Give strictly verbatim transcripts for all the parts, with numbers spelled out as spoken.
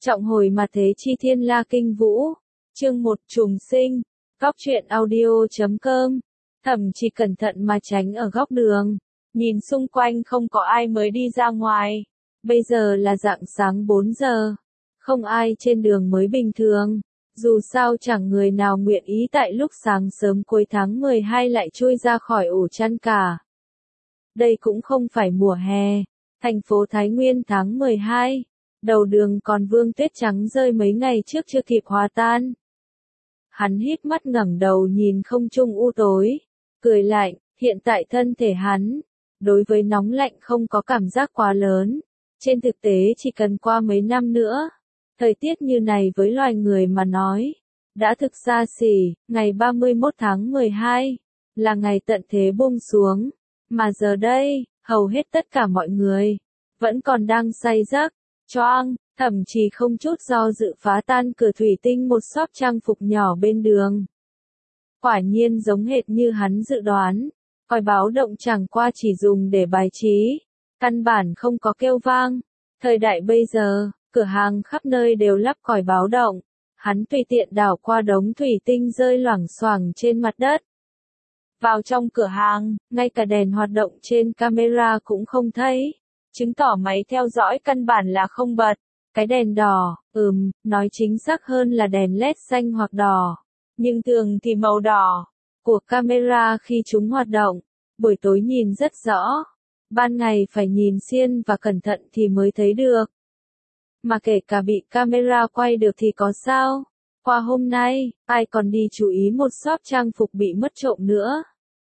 Trọng hồi mà thế chi thiên la kinh vũ. Chương một trùng sinh. Góc truyện audio chấm com. Thẩm Trì cẩn thận mà tránh ở góc đường. Nhìn xung quanh không có ai mới đi ra ngoài. Bây giờ là rạng sáng bốn giờ. Không ai trên đường mới bình thường. Dù sao chẳng người nào nguyện ý tại lúc sáng sớm cuối tháng mười hai lại chui ra khỏi ổ chăn cả. Đây cũng không phải mùa hè. Thành phố Thái Nguyên tháng mười hai. Đầu đường còn vương tuyết trắng rơi mấy ngày trước chưa kịp hòa tan. Hắn hít mắt ngẩng đầu nhìn không trung u tối. Cười lạnh, hiện tại thân thể hắn. Đối với nóng lạnh không có cảm giác quá lớn. Trên thực tế chỉ cần qua mấy năm nữa. Thời tiết như này với loài người mà nói. Đã thực xa xỉ, ngày ba mươi mốt tháng mười hai. Là ngày tận thế buông xuống. Mà giờ đây, hầu hết tất cả mọi người. Vẫn còn đang say giấc. Choang, Thẩm Trì không chút do dự phá tan cửa thủy tinh một shop trang phục nhỏ bên đường. Quả nhiên giống hệt như hắn dự đoán, còi báo động chẳng qua chỉ dùng để bài trí, căn bản không có kêu vang. Thời đại bây giờ, cửa hàng khắp nơi đều lắp còi báo động, hắn tùy tiện đảo qua đống thủy tinh rơi loảng xoảng trên mặt đất. Vào trong cửa hàng, ngay cả đèn hoạt động trên camera cũng không thấy. Chứng tỏ máy theo dõi căn bản là không bật. Cái đèn đỏ, ừm, nói chính xác hơn là đèn led xanh hoặc đỏ. Nhưng thường thì màu đỏ của camera khi chúng hoạt động. Buổi tối nhìn rất rõ. Ban ngày phải nhìn xiên và cẩn thận thì mới thấy được. Mà kể cả bị camera quay được thì có sao? Qua hôm nay, ai còn đi chú ý một shop trang phục bị mất trộm nữa.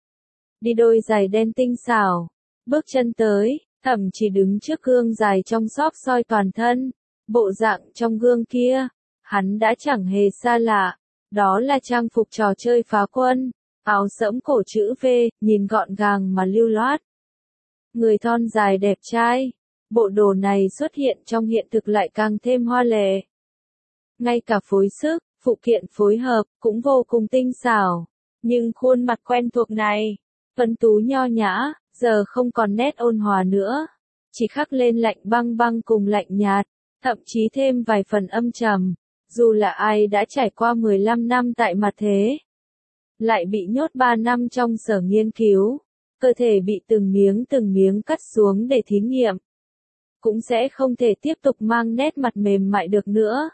Đi đôi giày đen tinh xảo. Bước chân tới. Thẩm Trì đứng trước gương dài trong shop soi toàn thân. Bộ dạng trong gương kia, hắn đã chẳng hề xa lạ. Đó là trang phục trò chơi phá quân. Áo sẫm cổ chữ V, nhìn gọn gàng mà lưu loát. Người thon dài đẹp trai. Bộ đồ này xuất hiện trong hiện thực lại càng thêm hoa lệ. Ngay cả phối sức, phụ kiện phối hợp, cũng vô cùng tinh xảo. Nhưng khuôn mặt quen thuộc này, tuấn tú nho nhã, giờ không còn nét ôn hòa nữa, chỉ khắc lên lạnh băng băng cùng lạnh nhạt, thậm chí thêm vài phần âm trầm. Dù là ai đã trải qua mười lăm năm tại mặt thế, lại bị nhốt ba năm trong sở nghiên cứu, cơ thể bị từng miếng từng miếng cắt xuống để thí nghiệm, cũng sẽ không thể tiếp tục mang nét mặt mềm mại được nữa.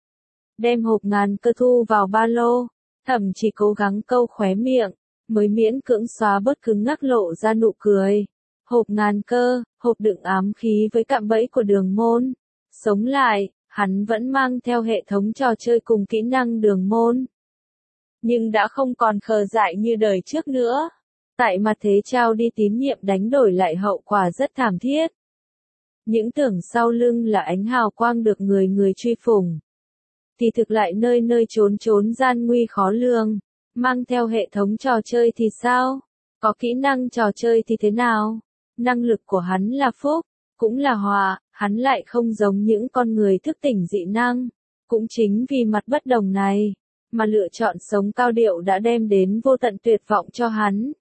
Đem hộp ngàn cơ thu vào ba lô, Thẩm Trì cố gắng câu khóe miệng, mới miễn cưỡng xóa bớt cứng ngắc lộ ra nụ cười. Hộp ngàn cơ, hộp đựng ám khí với cạm bẫy của Đường Môn. Sống lại, hắn vẫn mang theo hệ thống trò chơi cùng kỹ năng Đường Môn. Nhưng đã không còn khờ dại như đời trước nữa. Tại mặt thế trao đi tín nhiệm đánh đổi lại hậu quả rất thảm thiết. Những tưởng sau lưng là ánh hào quang được người người truy phủng. Thì thực lại nơi nơi trốn trốn gian nguy khó lường. Mang theo hệ thống trò chơi thì sao? Có kỹ năng trò chơi thì thế nào? Năng lực của hắn là phúc, cũng là họa, hắn lại không giống những con người thức tỉnh dị năng. Cũng chính vì mặt bất đồng này, mà lựa chọn sống cao điệu đã đem đến vô tận tuyệt vọng cho hắn.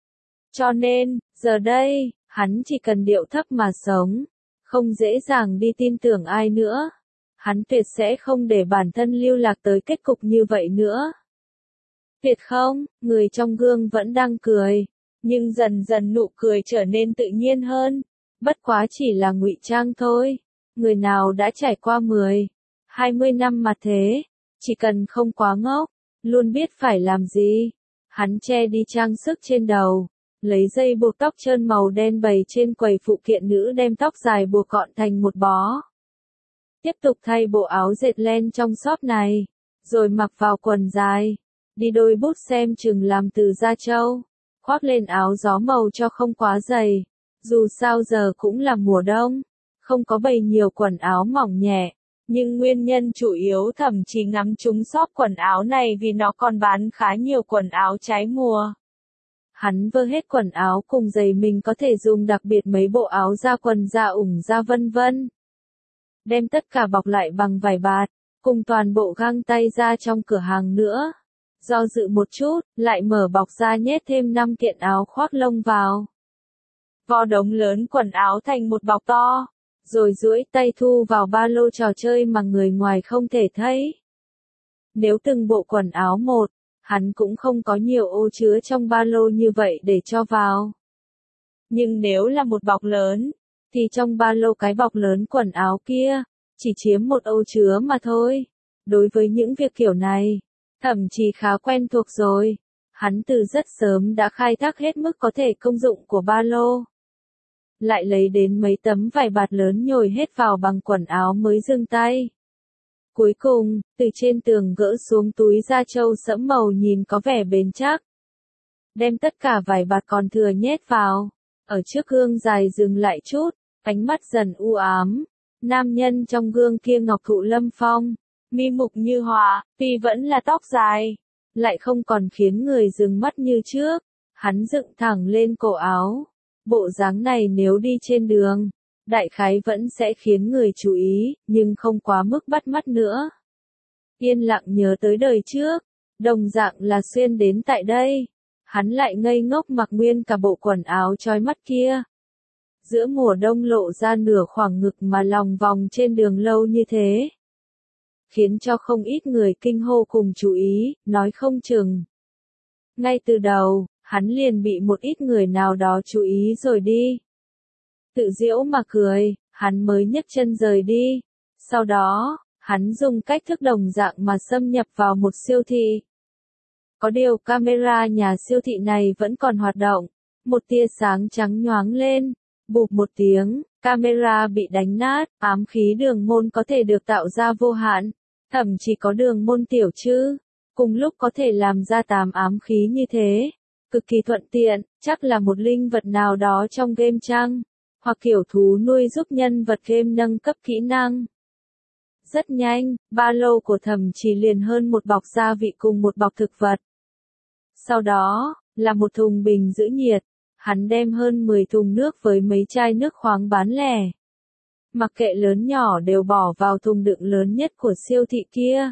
Cho nên, giờ đây, hắn chỉ cần điệu thấp mà sống, không dễ dàng đi tin tưởng ai nữa. Hắn tuyệt sẽ không để bản thân lưu lạc tới kết cục như vậy nữa. Tuyệt không, người trong gương vẫn đang cười, nhưng dần dần nụ cười trở nên tự nhiên hơn. Bất quá chỉ là ngụy trang thôi. Người nào đã trải qua mười, hai mươi năm mà thế, chỉ cần không quá ngốc, luôn biết phải làm gì. Hắn che đi trang sức trên đầu, lấy dây buộc tóc trơn màu đen bày trên quầy phụ kiện nữ đem tóc dài buộc gọn thành một bó. Tiếp tục thay bộ áo dệt len trong shop này, rồi mặc vào quần dài. Đi đôi bút xem chừng làm từ da trâu, khoác lên áo gió màu cho không quá dày. Dù sao giờ cũng là mùa đông, không có bày nhiều quần áo mỏng nhẹ. Nhưng nguyên nhân chủ yếu Thẩm Trì ngắm trúng shop quần áo này vì nó còn bán khá nhiều quần áo trái mùa. Hắn vơ hết quần áo cùng giày mình có thể dùng, đặc biệt mấy bộ áo da quần da ủng da vân vân. Đem tất cả bọc lại bằng vải bạt, cùng toàn bộ găng tay ra trong cửa hàng nữa. Do dự một chút, lại mở bọc ra nhét thêm năm kiện áo khoác lông vào. Vo đống lớn quần áo thành một bọc to. rồi duỗi tay thu vào ba lô trò chơi mà người ngoài không thể thấy. Nếu từng bộ quần áo một, hắn cũng không có nhiều ô chứa trong ba lô như vậy để cho vào. Nhưng nếu là một bọc lớn, thì trong ba lô cái bọc lớn quần áo kia, chỉ chiếm một ô chứa mà thôi. Đối với những việc kiểu này, Thẩm Trì khá quen thuộc rồi. Hắn từ rất sớm đã khai thác hết mức có thể công dụng của ba lô. Lại lấy đến mấy tấm vải bạt lớn nhồi hết vào bằng quần áo mới dừng tay. Cuối cùng, từ trên tường gỡ xuống túi da trâu sẫm màu nhìn có vẻ bền chắc. Đem tất cả vải bạt còn thừa nhét vào. Ở trước gương dài dừng lại chút, ánh mắt dần u ám. Nam nhân trong gương kia ngọc thụ lâm phong, mi mục như họa, tuy vẫn là tóc dài, lại không còn khiến người dừng mắt như trước. Hắn dựng thẳng lên cổ áo. Bộ dáng này nếu đi trên đường, đại khái vẫn sẽ khiến người chú ý, nhưng không quá mức bắt mắt nữa. Yên lặng nhớ tới đời trước, đồng dạng là xuyên đến tại đây. Hắn lại ngây ngốc mặc nguyên cả bộ quần áo chói mắt kia. Giữa mùa đông lộ ra nửa khoảng ngực mà lòng vòng trên đường lâu như thế. Khiến cho không ít người kinh hô cùng chú ý, nói không chừng. Ngay từ đầu, hắn liền bị một ít người nào đó chú ý rồi đi. Tự giễu mà cười, hắn mới nhấc chân rời đi. Sau đó, hắn dùng cách thức đồng dạng mà xâm nhập vào một siêu thị. Có điều camera nhà siêu thị này vẫn còn hoạt động. Một tia sáng trắng nhoáng lên, bụp một tiếng, camera bị đánh nát, ám khí đường môn có thể được tạo ra vô hạn. Thậm chí có đường môn tiểu chứ, cùng lúc có thể làm ra tám ám khí như thế. Cực kỳ thuận tiện, chắc là một linh vật nào đó trong game chăng, hoặc kiểu thú nuôi giúp nhân vật game nâng cấp kỹ năng. Rất nhanh, ba lô của Thẩm Trì liền hơn một bọc gia vị cùng một bọc thực vật. Sau đó, là một thùng bình giữ nhiệt, hắn đem hơn mười thùng nước với mấy chai nước khoáng bán lẻ. Mặc kệ lớn nhỏ đều bỏ vào thùng đựng lớn nhất của siêu thị kia.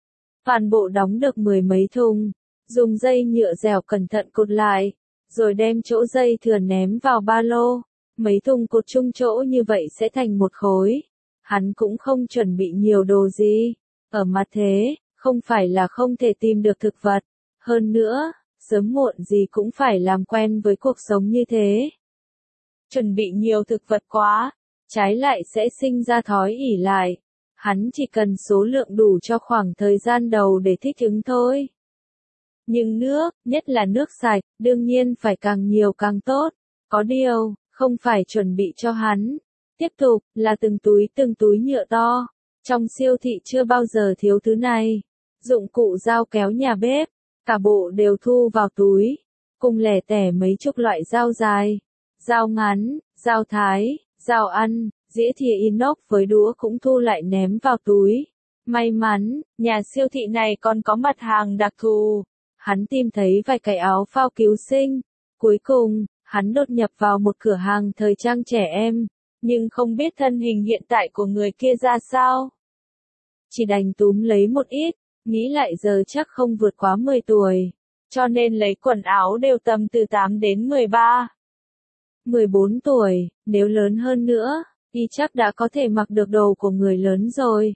Toàn bộ đóng được mười mấy thùng, dùng dây nhựa dẻo cẩn thận cột lại, rồi đem chỗ dây thừa ném vào ba lô. Mấy thùng cột chung chỗ như vậy sẽ thành một khối. Hắn cũng không chuẩn bị nhiều đồ gì. Ở mặt thế, không phải là không thể tìm được thực vật. Hơn nữa, sớm muộn gì cũng phải làm quen với cuộc sống như thế. Chuẩn bị nhiều thực vật quá, trái lại sẽ sinh ra thói ỷ lại. Hắn chỉ cần số lượng đủ cho khoảng thời gian đầu để thích ứng thôi. Nhưng nước, nhất là nước sạch, đương nhiên phải càng nhiều càng tốt. Có điều, không phải chuẩn bị cho hắn. Tiếp tục, là từng túi từng túi nhựa to. Trong siêu thị chưa bao giờ thiếu thứ này. Dụng cụ dao kéo nhà bếp, cả bộ đều thu vào túi. Cùng lẻ tẻ mấy chục loại dao dài, dao ngắn, dao thái, dao ăn, dĩa thìa inox với đũa cũng thu lại ném vào túi. May mắn, nhà siêu thị này còn có mặt hàng đặc thù. Hắn tìm thấy vài cái áo phao cứu sinh. Cuối cùng, hắn đột nhập vào một cửa hàng thời trang trẻ em, nhưng không biết thân hình hiện tại của người kia ra sao. Chỉ đành túm lấy một ít, nghĩ lại giờ chắc không vượt quá mười tuổi, cho nên lấy quần áo đều tầm từ tám đến mười ba. mười bốn tuổi, nếu lớn hơn nữa, y chắc đã có thể mặc được đồ của người lớn rồi.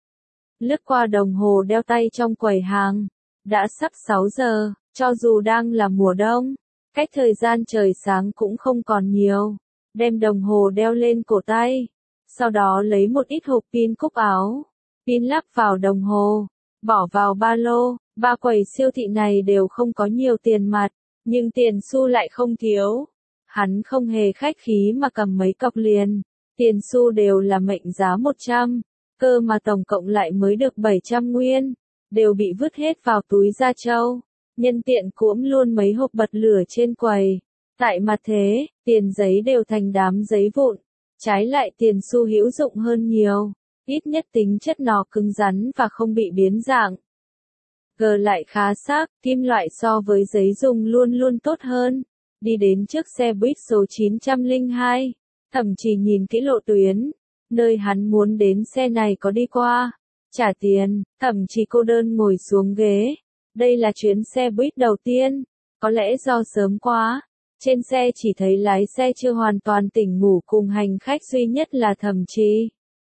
Lướt qua đồng hồ đeo tay trong quầy hàng, đã sắp sáu giờ, cho dù đang là mùa đông, cách thời gian trời sáng cũng không còn nhiều. Đem đồng hồ đeo lên cổ tay, sau đó lấy một ít hộp pin cúc áo, pin lắp vào đồng hồ, bỏ vào ba lô. Ba quầy siêu thị này đều không có nhiều tiền mặt, nhưng tiền xu lại không thiếu. Hắn không hề khách khí mà cầm mấy cọc liền, tiền xu đều là mệnh giá một trăm, cơ mà tổng cộng lại mới được bảy trăm nguyên, đều bị vứt hết vào túi da trâu. Nhân tiện cuỗm luôn mấy hộp bật lửa trên quầy. Tại mặt thế, tiền giấy đều thành đám giấy vụn, trái lại tiền xu hữu dụng hơn nhiều, ít nhất tính chất nó cứng rắn và không bị biến dạng. Gờ lại khá sắc, kim loại so với giấy dùng luôn luôn tốt hơn. Đi đến trước xe buýt số chín không hai, Thẩm Trì nhìn kỹ lộ tuyến, nơi hắn muốn đến xe này có đi qua. Trả tiền, Thẩm Trì cô đơn ngồi xuống ghế. Đây là chuyến xe buýt đầu tiên, có lẽ do sớm quá, Trên xe chỉ thấy lái xe chưa hoàn toàn tỉnh ngủ cùng hành khách duy nhất là Thẩm Trì.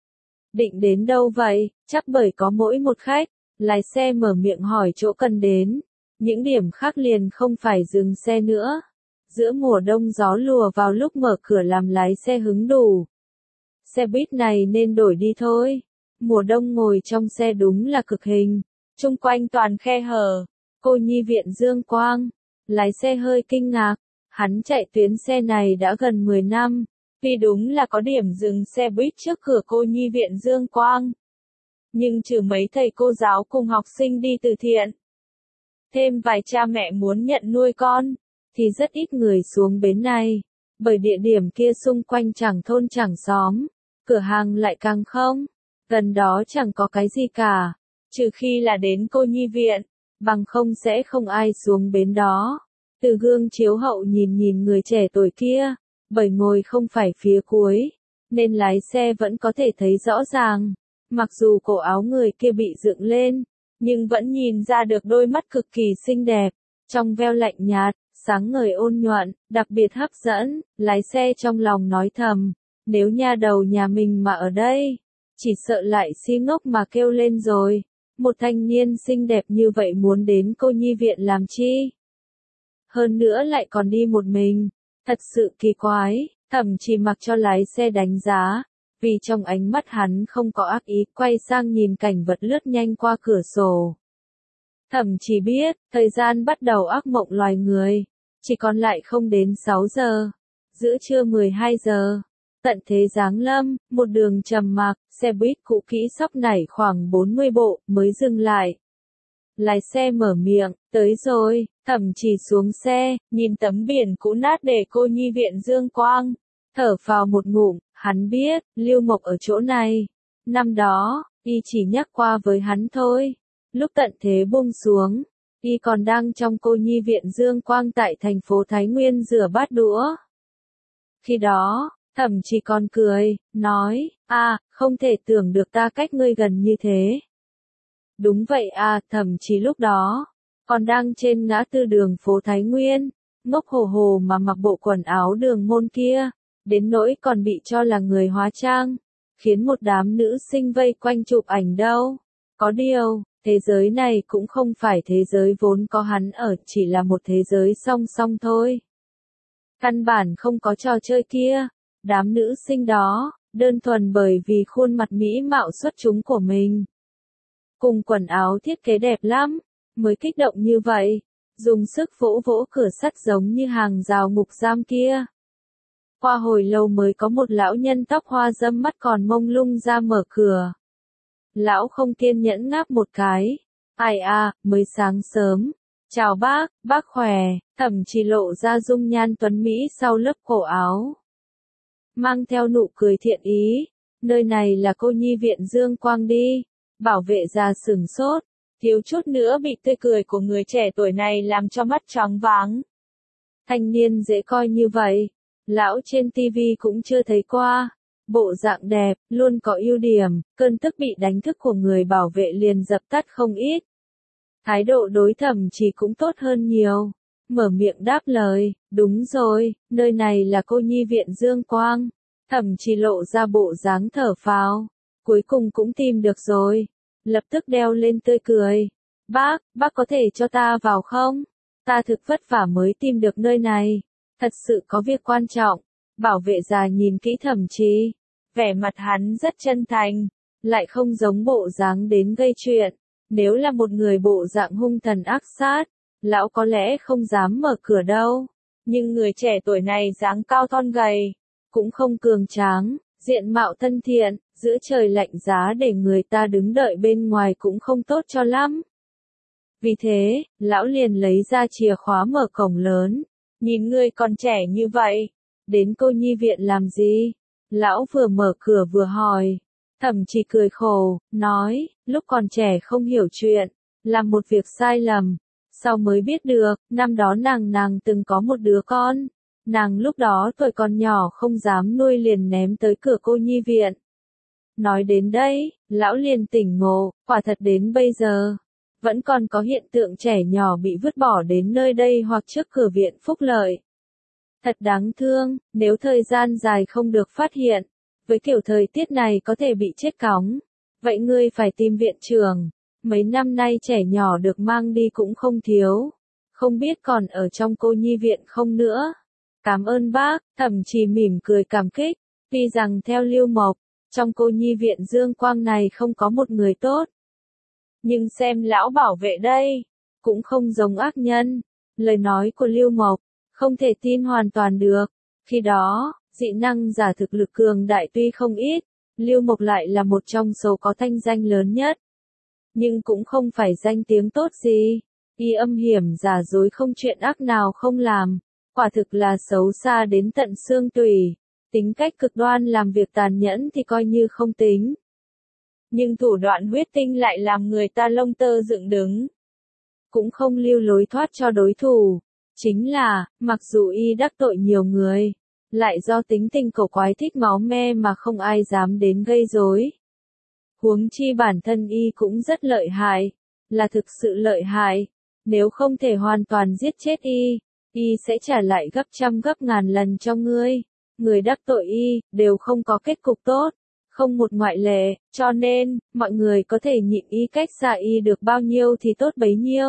Định đến đâu vậy? Chắc bởi có mỗi một khách. Lái xe mở miệng hỏi chỗ cần đến. Những điểm khác liền không phải dừng xe nữa. Giữa mùa đông gió lùa vào lúc mở cửa làm lái xe hứng đủ. Xe buýt này nên đổi đi thôi. Mùa đông ngồi trong xe đúng là cực hình. Chung quanh toàn khe hở. Cô nhi viện Dương Quang. Lái xe hơi kinh ngạc. Hắn chạy tuyến xe này đã gần mười năm. Vì đúng là có điểm dừng xe buýt trước cửa cô nhi viện Dương Quang. Nhưng trừ mấy thầy cô giáo cùng học sinh đi từ thiện, thêm vài cha mẹ muốn nhận nuôi con, thì rất ít người xuống bến này. Bởi địa điểm kia xung quanh chẳng thôn chẳng xóm, cửa hàng lại càng không, gần đó chẳng có cái gì cả, trừ khi là đến cô nhi viện, bằng không sẽ không ai xuống bến đó. Từ gương chiếu hậu nhìn nhìn người trẻ tuổi kia, bởi ngồi không phải phía cuối, nên lái xe vẫn có thể thấy rõ ràng. Mặc dù cổ áo người kia bị dựng lên, nhưng vẫn nhìn ra được đôi mắt cực kỳ xinh đẹp, trong veo lạnh nhạt, sáng ngời ôn nhuận, đặc biệt hấp dẫn. Lái xe trong lòng nói thầm, nếu nha đầu nhà mình mà ở đây, chỉ sợ lại si ngốc mà kêu lên rồi. Một thanh niên xinh đẹp như vậy muốn đến cô nhi viện làm chi? Hơn nữa lại còn đi một mình, thật sự kỳ quái. Thẩm Trì mặc cho lái xe đánh giá, vì trong ánh mắt hắn không có ác ý, quay sang nhìn cảnh vật lướt nhanh qua cửa sổ. Thẩm Trì biết, thời gian bắt đầu ác mộng loài người, chỉ còn lại không đến sáu giờ, giữa trưa mười hai giờ. Tận thế giáng lâm, một đường trầm mặc, xe buýt cũ kỹ sóc nảy khoảng bốn mươi bộ, mới dừng lại. Lái xe mở miệng, tới rồi. Thẩm Trì xuống xe, nhìn tấm biển cũ nát để cô nhi viện Dương Quang, thở phào một ngụm. Hắn biết, Lưu Mộc ở chỗ này. Năm đó, y chỉ nhắc qua với hắn thôi. Lúc tận thế buông xuống, y còn đang trong cô nhi viện Dương Quang tại thành phố Thái Nguyên rửa bát đũa. Khi đó, Thẩm Trì còn cười, nói, à, không thể tưởng được ta cách ngươi gần như thế. Đúng vậy à, Thẩm Trì lúc đó, còn đang trên ngã tư đường phố Thái Nguyên, ngốc hồ hồ mà mặc bộ quần áo đường môn kia, đến nỗi còn bị cho là người hóa trang, khiến một đám nữ sinh vây quanh chụp ảnh đâu. Có điều, thế giới này cũng không phải thế giới vốn có hắn ở, chỉ là một thế giới song song thôi. Căn bản không có trò chơi kia, đám nữ sinh đó, đơn thuần bởi vì khuôn mặt mỹ mạo xuất chúng của mình, cùng quần áo thiết kế đẹp lắm, mới kích động như vậy, dùng sức vỗ vỗ cửa sắt giống như hàng rào ngục giam kia. Qua hồi lâu mới có một lão nhân tóc hoa râm mắt còn mông lung ra mở cửa. Lão không kiên nhẫn ngáp một cái. Ai à, mới sáng sớm. Chào bác, bác khỏe. Thẩm Trì lộ ra dung nhan tuấn Mỹ sau lớp cổ áo, mang theo nụ cười thiện ý. Nơi này là cô nhi viện Dương Quang đi. Bảo vệ già sửng sốt, thiếu chút nữa bị tươi cười của người trẻ tuổi này làm cho mắt choáng váng. Thanh niên dễ coi như vậy, lão trên tivi cũng chưa thấy qua. Bộ dạng đẹp, luôn có ưu điểm, cơn tức bị đánh thức của người bảo vệ liền dập tắt không ít. Thái độ đối Thẩm Trì cũng tốt hơn nhiều. Mở miệng đáp lời, đúng rồi, nơi này là cô nhi viện Dương Quang. Thẩm Trì lộ ra bộ dáng thở phào, cuối cùng cũng tìm được rồi. Lập tức đeo lên tươi cười. Bác, bác có thể cho ta vào không? Ta thực vất vả mới tìm được nơi này. Thật sự có việc quan trọng. Bảo vệ già nhìn kỹ Thẩm Trì. Vẻ mặt hắn rất chân thành, lại không giống bộ dáng đến gây chuyện. Nếu là một người bộ dạng hung thần ác sát, lão có lẽ không dám mở cửa đâu. Nhưng người trẻ tuổi này dáng cao thon gầy, cũng không cường tráng, diện mạo thân thiện, giữa trời lạnh giá để người ta đứng đợi bên ngoài cũng không tốt cho lắm. Vì thế, lão liền lấy ra chìa khóa mở cổng lớn. Nhìn ngươi còn trẻ như vậy, đến cô nhi viện làm gì? Lão vừa mở cửa vừa hỏi. Thẩm Trì cười khổ, nói, lúc còn trẻ không hiểu chuyện, làm một việc sai lầm. Sau mới biết được, năm đó nàng nàng từng có một đứa con. Nàng lúc đó tuổi còn nhỏ không dám nuôi liền ném tới cửa cô nhi viện. Nói đến đây, lão liền tỉnh ngộ, quả thật đến bây giờ, vẫn còn có hiện tượng trẻ nhỏ bị vứt bỏ đến nơi đây hoặc trước cửa viện phúc lợi. Thật đáng thương, nếu thời gian dài không được phát hiện, với kiểu thời tiết này có thể bị chết cóng. Vậy ngươi phải tìm viện trưởng. Mấy năm nay trẻ nhỏ được mang đi cũng không thiếu. Không biết còn ở trong cô nhi viện không nữa. Cảm ơn bác, Thẩm Trì mỉm cười cảm kích. Tuy rằng theo Lưu Mộc, trong cô nhi viện Dương Quang này không có một người tốt. Nhưng xem lão bảo vệ đây, cũng không giống ác nhân. Lời nói của Lưu Mộc, không thể tin hoàn toàn được. Khi đó, dị năng giả thực lực cường đại tuy không ít, Lưu Mộc lại là một trong số có thanh danh lớn nhất. Nhưng cũng không phải danh tiếng tốt gì. Y âm hiểm giả dối không chuyện ác nào không làm. Quả thực là xấu xa đến tận xương tủy. Tính cách cực đoan làm việc tàn nhẫn thì coi như không tính. Nhưng thủ đoạn huyết tinh lại làm người ta lông tơ dựng đứng. Cũng không lưu lối thoát cho đối thủ. Chính là, mặc dù y đắc tội nhiều người, lại do tính tình cổ quái thích máu me mà không ai dám đến gây rối. Huống chi bản thân y cũng rất lợi hại, là thực sự lợi hại. Nếu không thể hoàn toàn giết chết y, y sẽ trả lại gấp trăm gấp ngàn lần cho ngươi. Người đắc tội y, đều không có kết cục tốt, không một ngoại lệ, cho nên, mọi người có thể nhịn y cách xa y được bao nhiêu thì tốt bấy nhiêu.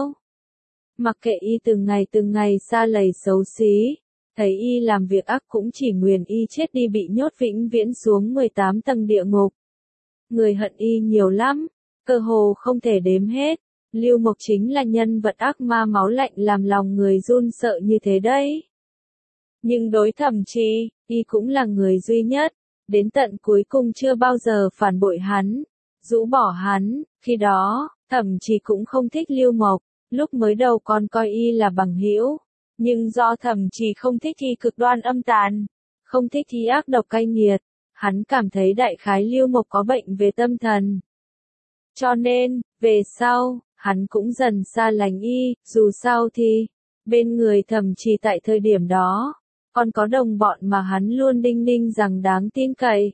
Mặc kệ y từng ngày từng ngày xa lầy xấu xí, thấy y làm việc ác cũng chỉ nguyền y chết đi bị nhốt vĩnh viễn xuống mười tám tầng địa ngục. Người hận y nhiều lắm, cơ hồ không thể đếm hết. Lưu Mộc chính là nhân vật ác ma máu lạnh làm lòng người run sợ như thế đấy. Nhưng đối Thẩm Trì, y cũng là người duy nhất, đến tận cuối cùng chưa bao giờ phản bội hắn, rũ bỏ hắn. Khi đó, Thẩm Trì cũng không thích Lưu Mộc, lúc mới đầu còn coi y là bằng hữu, nhưng do Thẩm Trì không thích y cực đoan âm tàn, không thích y ác độc cay nghiệt, hắn cảm thấy đại khái Lưu Mộc có bệnh về tâm thần. Cho nên, về sau, hắn cũng dần xa lánh y, dù sao thì, bên người Thẩm Trì tại thời điểm đó, còn có đồng bọn mà hắn luôn đinh ninh rằng đáng tin cậy.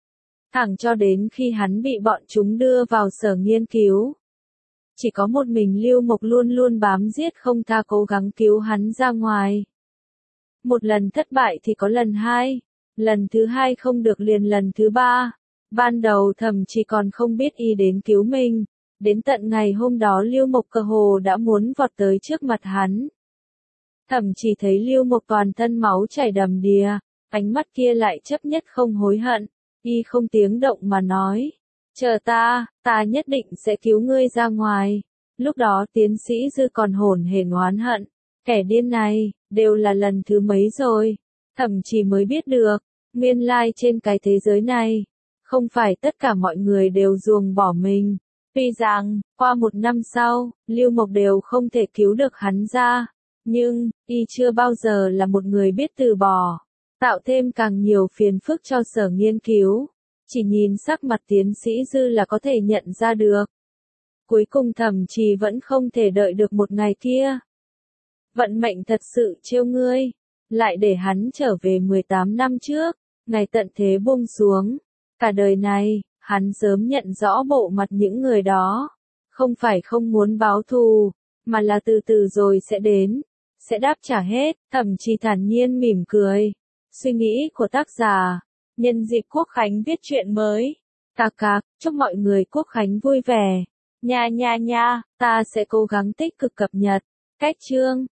Thẳng cho đến khi hắn bị bọn chúng đưa vào sở nghiên cứu. Chỉ có một mình Lưu Mộc luôn luôn bám giết không tha cố gắng cứu hắn ra ngoài. Một lần thất bại thì có lần hai, lần thứ hai không được liền lần thứ ba. Ban đầu Thẩm Trì còn không biết y đến cứu mình, đến tận ngày hôm đó Lưu Mộc cơ hồ đã muốn vọt tới trước mặt hắn. Thẩm Trì thấy Lưu Mộc toàn thân máu chảy đầm đìa, ánh mắt kia lại chấp nhất không hối hận, y không tiếng động mà nói, chờ ta, ta nhất định sẽ cứu ngươi ra ngoài. Lúc đó tiến sĩ Dư còn hổn hển oán hận, kẻ điên này, đều là lần thứ mấy rồi. Thẩm Trì mới biết được, nguyên lai trên cái thế giới này, không phải tất cả mọi người đều ruồng bỏ mình. Tuy rằng, qua một năm sau, Lưu Mộc đều không thể cứu được hắn ra, nhưng, y chưa bao giờ là một người biết từ bỏ, tạo thêm càng nhiều phiền phức cho sở nghiên cứu. Chỉ nhìn sắc mặt tiến sĩ Dư là có thể nhận ra được. Cuối cùng Thẩm Trì vẫn không thể đợi được một ngày kia. Vận mệnh thật sự trêu ngươi, lại để hắn trở về mười tám năm trước, ngày tận thế buông xuống. Cả đời này, hắn sớm nhận rõ bộ mặt những người đó. Không phải không muốn báo thù, mà là từ từ rồi sẽ đến, sẽ đáp trả hết. Thẩm Trì thản nhiên mỉm cười. Suy nghĩ của tác giả, nhân dịp Quốc Khánh viết truyện mới. Cạc cạc, chúc mọi người Quốc Khánh vui vẻ. Nha nha nha, ta sẽ cố gắng tích cực cập nhật. Cách chương.